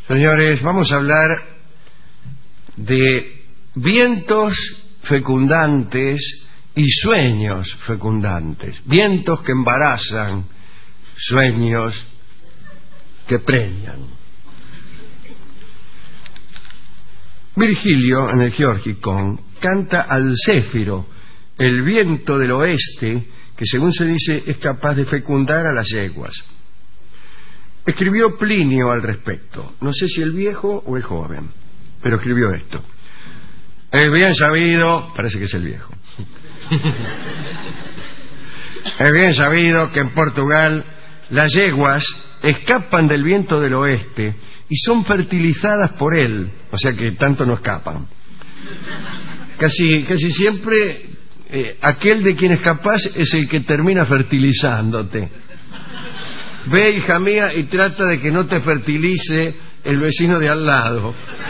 Señores, vamos a hablar de vientos fecundantes y sueños fecundantes. Vientos que embarazan, sueños que preñan. Virgilio, en el Georgicon, canta al céfiro, el viento del oeste, que según se dice es capaz de fecundar a las yeguas. Escribió Plinio al respecto, no sé si el viejo o el joven, pero escribió esto. Es bien sabido, parece que es el viejo, es bien sabido que en Portugal las yeguas escapan del viento del oeste y son fertilizadas por él, o sea que tanto no escapan. Casi siempre aquel de quien escapas es el que termina fertilizándote. Ve, hija mía, y trata de que no te fertilice el vecino de al lado.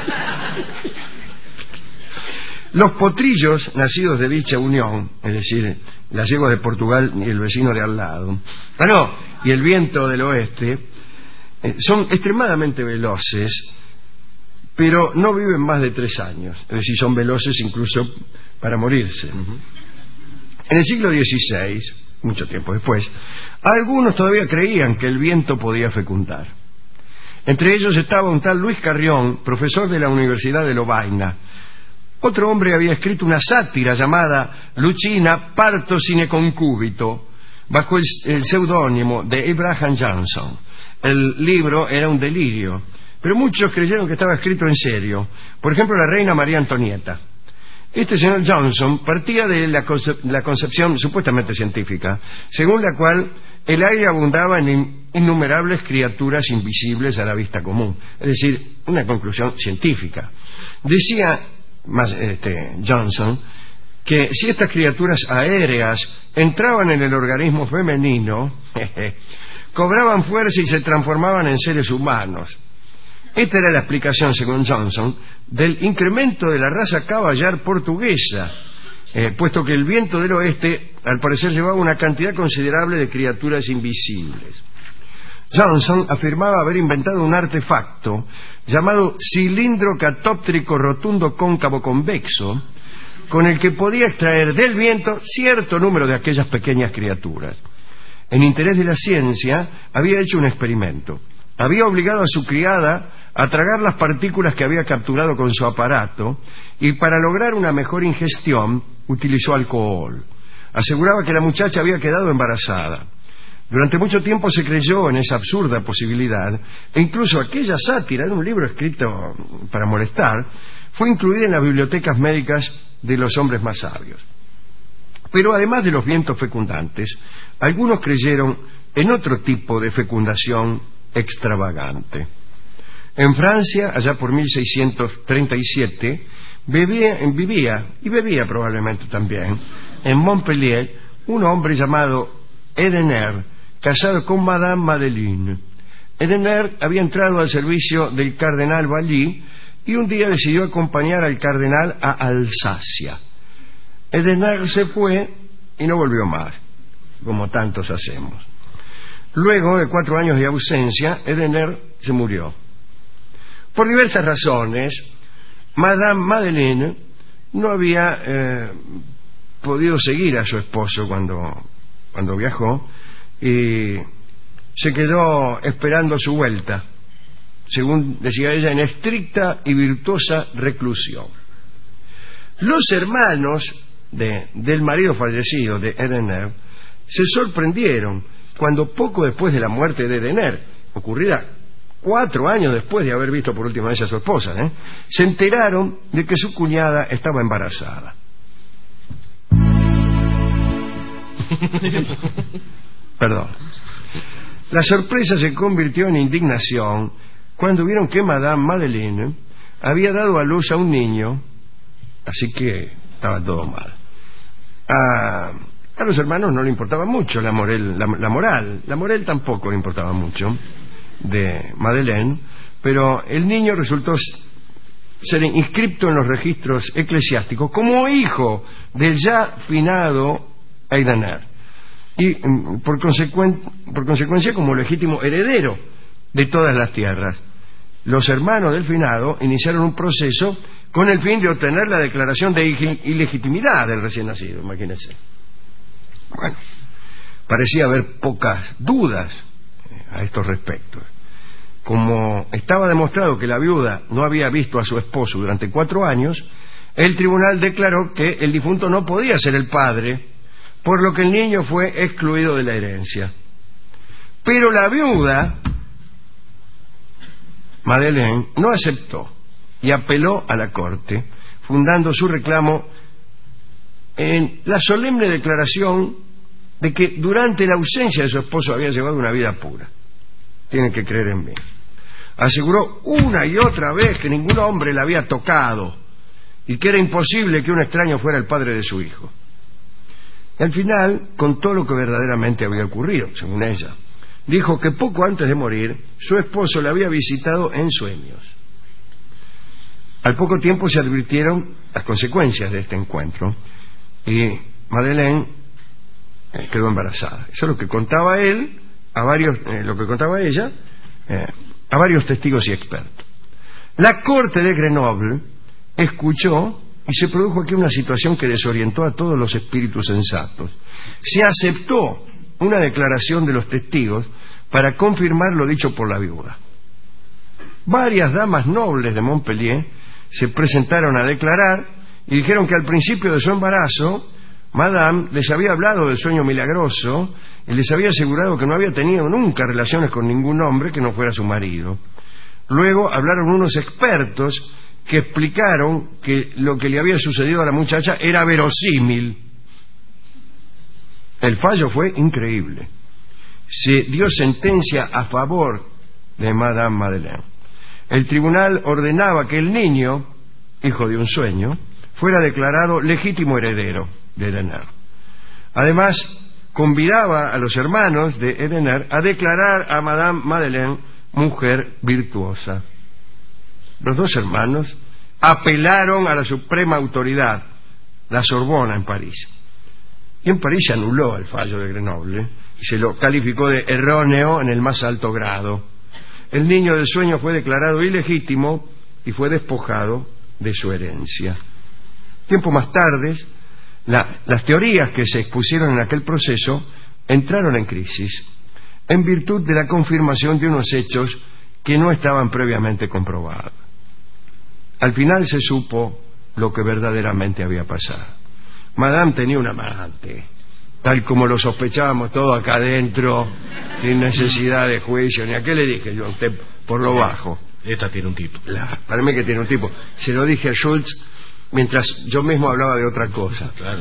Los potrillos nacidos de dicha unión, es decir, las yeguas de Portugal y el vecino de al lado, y el viento del oeste, son extremadamente veloces, pero no viven más de 3 años, es decir, son veloces incluso para morirse. En el siglo XVI, mucho tiempo después, algunos todavía creían que el viento podía fecundar. Entre ellos estaba un tal Luis Carrión, profesor de la Universidad de Lovaina. Otro hombre había escrito una sátira llamada Lucina parto sine concubito, bajo el seudónimo de Abraham Johnson. El libro era un delirio, pero muchos creyeron que estaba escrito en serio. Por ejemplo, la reina María Antonieta. Este señor Johnson partía de la concepción supuestamente científica, según la cual el aire abundaba en innumerables criaturas invisibles a la vista común. Es decir, una conclusión científica. Decía Johnson que si estas criaturas aéreas entraban en el organismo femenino, cobraban fuerza y se transformaban en seres humanos. Esta era la explicación, según Johnson, del incremento de la raza caballar portuguesa, puesto que el viento del oeste, al parecer, llevaba una cantidad considerable de criaturas invisibles. Johnson afirmaba haber inventado un artefacto llamado cilindro catóptrico rotundo cóncavo convexo, con el que podía extraer del viento cierto número de aquellas pequeñas criaturas. En interés de la ciencia, había hecho un experimento. Había obligado a su criada a tragar las partículas que había capturado con su aparato y para lograr una mejor ingestión utilizó alcohol. Aseguraba que la muchacha había quedado embarazada. Durante mucho tiempo se creyó en esa absurda posibilidad e incluso aquella sátira de un libro escrito para molestar fue incluida en las bibliotecas médicas de los hombres más sabios. Pero además de los vientos fecundantes, algunos creyeron en otro tipo de fecundación extravagante. En Francia, allá por 1637, vivía y bebía probablemente también, en Montpellier, un hombre llamado Edener, casado con Madame Madeleine. Edener había entrado al servicio del cardenal Vally y un día decidió acompañar al cardenal a Alsacia. Edener se fue y no volvió más, como tantos hacemos. Luego de 4 años de ausencia, Edener se murió. Por diversas razones, Madame Madeleine no había podido seguir a su esposo cuando viajó y se quedó esperando su vuelta, según decía ella, en estricta y virtuosa reclusión. Los hermanos del marido fallecido de Edener se sorprendieron cuando poco después de la muerte de Edener, ocurrida 4 años después de haber visto por última vez a su esposa, se enteraron de que su cuñada estaba embarazada. Perdón. La sorpresa se convirtió en indignación cuando vieron que Madame Madeleine había dado a luz a un niño, así que estaba todo mal. A los hermanos no le importaba mucho la moral tampoco le importaba mucho de Madeleine, pero el niño resultó ser inscripto en los registros eclesiásticos como hijo del ya finado Edener y por consecuencia como legítimo heredero de todas las tierras. los hermanos del finado iniciaron un proceso con el fin de obtener la declaración de ilegitimidad del recién nacido, imagínense. Bueno, parecía haber pocas dudas a estos respectos. Como estaba demostrado que la viuda no había visto a su esposo durante 4 años, el tribunal declaró que el difunto no podía ser el padre, por lo que el niño fue excluido de la herencia. Pero la viuda, Madeleine, no aceptó y apeló a la corte, fundando su reclamo en la solemne declaración de que durante la ausencia de su esposo había llevado una vida pura. Tienen que creer en mí. Aseguró una y otra vez que ningún hombre la había tocado y que era imposible que un extraño fuera el padre de su hijo. Y al final contó lo que verdaderamente había ocurrido, según ella. Dijo que poco antes de morir, su esposo la había visitado en sueños. Al poco tiempo se advirtieron las consecuencias de este encuentro y Madeleine quedó embarazada. Eso es lo que contaba él a varios, lo que contaba ella a varios testigos y expertos. La corte de Grenoble escuchó y se produjo aquí una situación que desorientó a todos los espíritus sensatos. Se aceptó una declaración de los testigos para confirmar lo dicho por la viuda. Varias damas nobles de Montpellier se presentaron a declarar y dijeron que al principio de su embarazo Madame les había hablado del sueño milagroso y les había asegurado que no había tenido nunca relaciones con ningún hombre que no fuera su marido. Luego hablaron unos expertos que explicaron que lo que le había sucedido a la muchacha era verosímil. El fallo fue increíble. Se dio sentencia a favor de Madame Madeleine. El tribunal ordenaba que el niño, hijo de un sueño, fuera declarado legítimo heredero de Edener. Además, convidaba a los hermanos de Edener a declarar a Madame Madeleine mujer virtuosa. Los 2 hermanos apelaron a la suprema autoridad, la Sorbona en París. Y en París se anuló el fallo de Grenoble y se lo calificó de erróneo en el más alto grado. El niño del sueño fue declarado ilegítimo y fue despojado de su herencia. Tiempo más tarde, las teorías que se expusieron en aquel proceso entraron en crisis en virtud de la confirmación de unos hechos que no estaban previamente comprobados. Al final se supo lo que verdaderamente había pasado. Madame tenía un amante, tal como lo sospechábamos todos acá adentro, sin necesidad de juicio, ni a qué le dije yo a usted por lo bajo. Esta tiene un tipo. Para mí que tiene un tipo. Se lo dije a Schultz mientras yo mismo hablaba de otra cosa. Claro.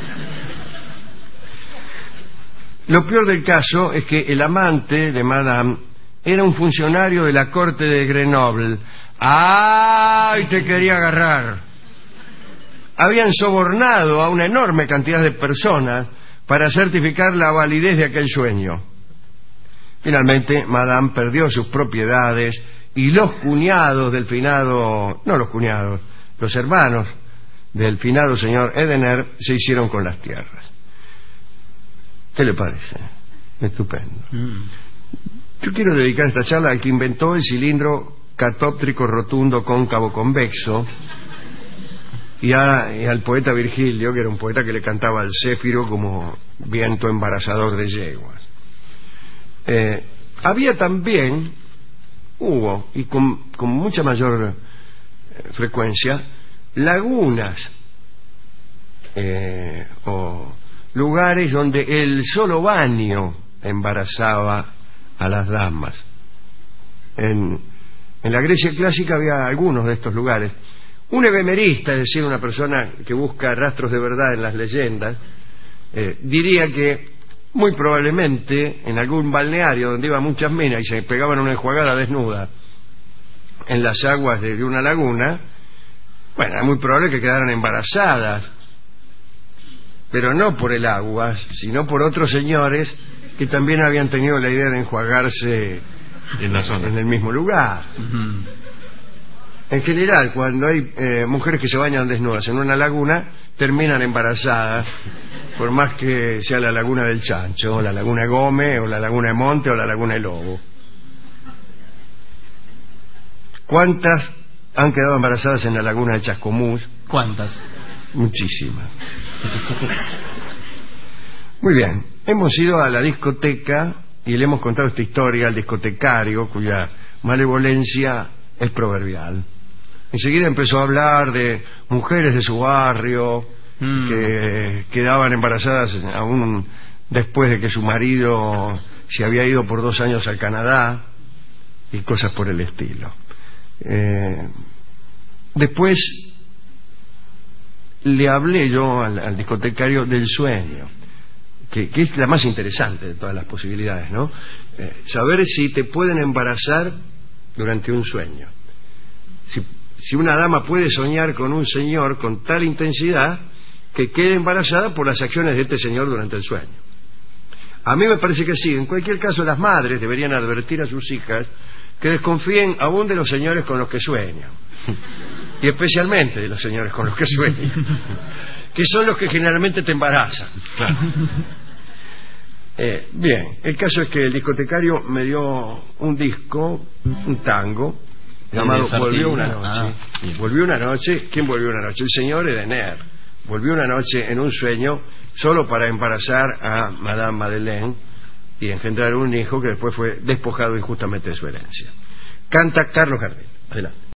Lo peor del caso es que el amante de Madame era un funcionario de la corte de Grenoble. ¡Ay! Te quería agarrar. Habían sobornado a una enorme cantidad de personas para certificar la validez de aquel sueño. Finalmente, Madame perdió sus propiedades y los cuñados del finado, no los cuñados, los hermanos del finado señor Edener se hicieron con las tierras. ¿Qué le parece? Estupendo. Yo quiero dedicar esta charla al que inventó el cilindro catóptrico rotundo cóncavo convexo y al poeta Virgilio, que era un poeta que le cantaba al céfiro como viento embarazador de yeguas. Había también, hubo, y con mucha mayor frecuencia, lagunas o lugares donde el solo baño embarazaba a las damas. En la Grecia clásica había algunos de estos lugares. Un ebemerista, es decir, una persona que busca rastros de verdad en las leyendas, diría que muy probablemente en algún balneario donde iban muchas minas y se pegaban una enjuagada desnuda en las aguas de una laguna, bueno, es muy probable que quedaran embarazadas, pero no por el agua, sino por otros señores que también habían tenido la idea de enjuagarse en la zona, en el mismo lugar. En general, cuando hay mujeres que se bañan desnudas en una laguna, terminan embarazadas, por más que sea la laguna del Chancho, o la laguna Gómez, o la laguna de Monte, o la laguna de Lobo. ¿Cuántas han quedado embarazadas en la laguna de Chascomús? ¿Cuántas? Muchísimas. Muy bien, hemos ido a la discoteca y le hemos contado esta historia al discotecario, cuya malevolencia es proverbial. Enseguida empezó a hablar de mujeres de su barrio que quedaban embarazadas aún después de que su marido se había ido por 2 años al Canadá y cosas por el estilo. Después le hablé yo al discotecario del sueño, que es la más interesante de todas las posibilidades, ¿no? Saber si te pueden embarazar durante un sueño. Si una dama puede soñar con un señor con tal intensidad que quede embarazada por las acciones de este señor durante el sueño. A mí me parece que sí. En cualquier caso, las madres deberían advertir a sus hijas que desconfíen aún de los señores con los que sueñan, y especialmente de los señores con los que sueñan, que son los que generalmente te embarazan. Claro. Bien, el caso es que el discotecario me dio un disco, un tango llamado Volvió una noche. Volvió una noche. ¿Quién volvió una noche? El señor Edener volvió una noche en un sueño solo para embarazar a Madame Madeleine y engendrar un hijo que después fue despojado injustamente de su herencia. Canta Carlos Gardel. Adelante.